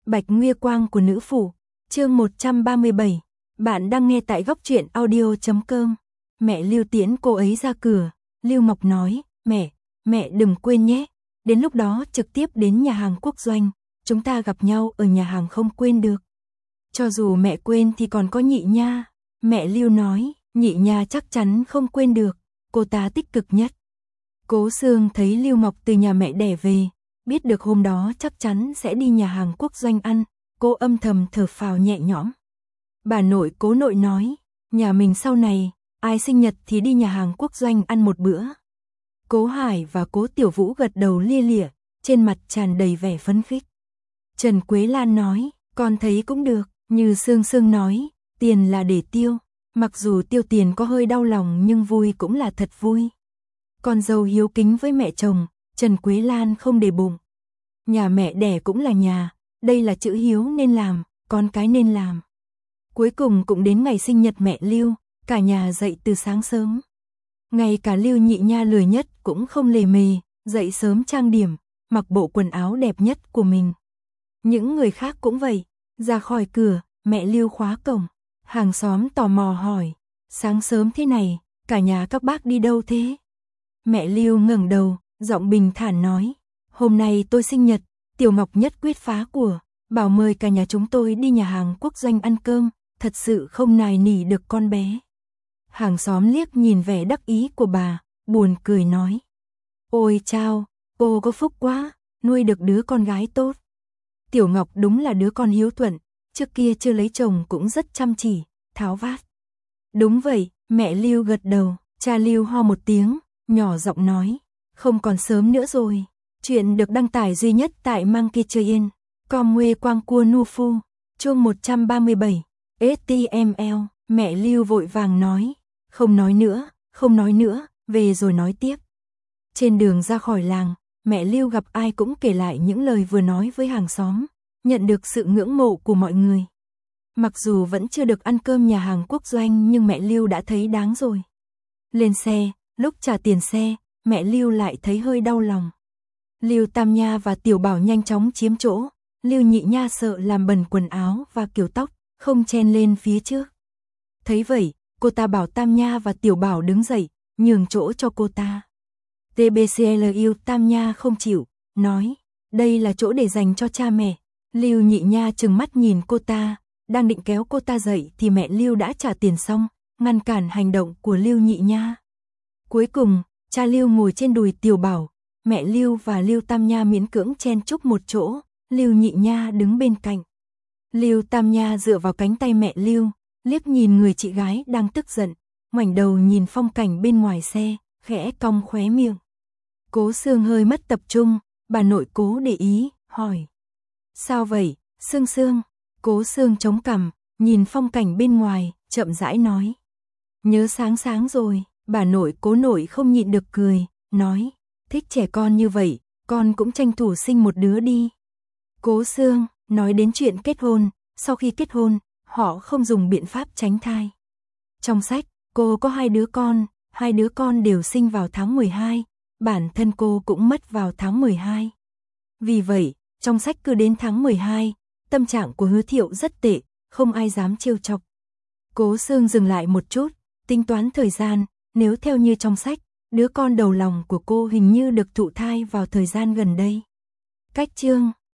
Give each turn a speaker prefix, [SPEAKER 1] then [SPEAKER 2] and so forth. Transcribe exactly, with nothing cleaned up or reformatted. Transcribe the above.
[SPEAKER 1] Bạch Nguy Quang của nữ phủ, chương một trăm ba mươi bảy. Bạn đang nghe tại góc truyện audio chấm com. Mẹ Lưu tiễn cô ấy ra cửa, Lưu Mộc nói, mẹ, mẹ đừng quên nhé, đến lúc đó trực tiếp đến nhà hàng Quốc Doanh, chúng ta gặp nhau ở nhà hàng không quên được. Cho dù mẹ quên thì còn có Nhị Nha, mẹ Lưu nói, Nhị Nha chắc chắn không quên được, cô ta tích cực nhất. Cố Sương thấy Lưu Mộc từ nhà mẹ đẻ về, biết được hôm đó chắc chắn sẽ đi nhà hàng Quốc Doanh ăn, cô âm thầm thở phào nhẹ nhõm. Bà nội Cố nội nói, nhà mình sau này, ai sinh nhật thì đi nhà hàng Quốc Doanh ăn một bữa. Cố Hải và Cố Tiểu Vũ gật đầu lia lịa, trên mặt tràn đầy vẻ phấn khích. Trần Quế Lan nói, con thấy cũng được, Như Sương Sương nói, tiền là để tiêu, mặc dù tiêu tiền có hơi đau lòng nhưng vui cũng là thật vui. Con dâu hiếu kính với mẹ chồng, Trần Quế Lan không để bụng. Nhà mẹ đẻ cũng là nhà, đây là chữ hiếu nên làm, con cái nên làm. Cuối cùng cũng đến ngày sinh nhật mẹ Lưu, cả nhà dậy từ sáng sớm. Ngay cả Lưu Nhị Nha lười nhất cũng không lề mề, dậy sớm trang điểm, mặc bộ quần áo đẹp nhất của mình. Những người khác cũng vậy, ra khỏi cửa, mẹ Lưu khóa cổng. Hàng xóm tò mò hỏi, sáng sớm thế này, cả nhà các bác đi đâu thế? Mẹ Lưu ngẩng đầu, giọng bình thản nói, hôm nay tôi sinh nhật, Tiểu Ngọc nhất quyết phá của, bảo mời cả nhà chúng tôi đi nhà hàng Quốc Doanh ăn cơm, thật sự không nài nỉ được con bé. Hàng xóm liếc nhìn vẻ đắc ý của bà, buồn cười nói, ôi chao, cô có phúc quá, nuôi được đứa con gái tốt. Tiểu Ngọc đúng là đứa con hiếu thuận, trước kia chưa lấy chồng cũng rất chăm chỉ, tháo vát. Đúng vậy, mẹ Lưu gật đầu, cha Lưu ho một tiếng, nhỏ giọng nói, không còn sớm nữa rồi. Chuyện được đăng tải duy nhất tại Monkey Train, com Nguy Quang Cua Nu Phu, chương một trăm ba mươi bảy, ét tê em lờ, mẹ Lưu vội vàng nói, không nói nữa, không nói nữa, về rồi nói tiếp. Trên đường ra khỏi làng, mẹ Lưu gặp ai cũng kể lại những lời vừa nói với hàng xóm, nhận được sự ngưỡng mộ của mọi người. Mặc dù vẫn chưa được ăn cơm nhà hàng Quốc Doanh nhưng mẹ Lưu đã thấy đáng rồi. Lên xe, lúc trả tiền xe, mẹ Lưu lại thấy hơi đau lòng. Lưu Tam Nha và Tiểu Bảo nhanh chóng chiếm chỗ, Lưu Nhị Nha sợ làm bẩn quần áo và kiểu tóc, không chen lên phía trước. Thấy vậy, cô ta bảo Tam Nha và Tiểu Bảo đứng dậy, nhường chỗ cho cô ta. tê bê xê lờ Lưu Tam Nha không chịu, nói, đây là chỗ để dành cho cha mẹ. Lưu Nhị Nha trừng mắt nhìn cô ta, đang định kéo cô ta dậy thì mẹ Lưu đã trả tiền xong, ngăn cản hành động của Lưu Nhị Nha. Cuối cùng, cha Lưu ngồi trên đùi Tiểu Bảo, mẹ Lưu và Lưu Tam Nha miễn cưỡng chen chúc một chỗ, Lưu Nhị Nha đứng bên cạnh. Lưu Tam Nha dựa vào cánh tay mẹ Lưu, liếc nhìn người chị gái đang tức giận, ngoảnh đầu nhìn phong cảnh bên ngoài xe, khẽ cong khóe miệng. Cố Sương hơi mất tập trung, bà nội Cố để ý, hỏi. Sao vậy, Sương Sương? Cố Sương chống cằm, nhìn phong cảnh bên ngoài, chậm rãi nói. Nhớ sáng sáng rồi, bà nội Cố nội không nhịn được cười, nói. Thích trẻ con như vậy, con cũng tranh thủ sinh một đứa đi. Cố Sương nói đến chuyện kết hôn, sau khi kết hôn, họ không dùng biện pháp tránh thai. Trong sách, cô có hai đứa con, hai đứa con đều sinh vào tháng mười hai, bản thân cô cũng mất vào tháng mười hai. Vì vậy, trong sách cứ đến tháng mười hai, tâm trạng của Hứa Thiệu rất tệ, không ai dám trêu chọc. Cố Sương dừng lại một chút, tính toán thời gian, nếu theo như trong sách, đứa con đầu lòng của cô hình như được thụ thai vào thời gian gần đây. Cách chương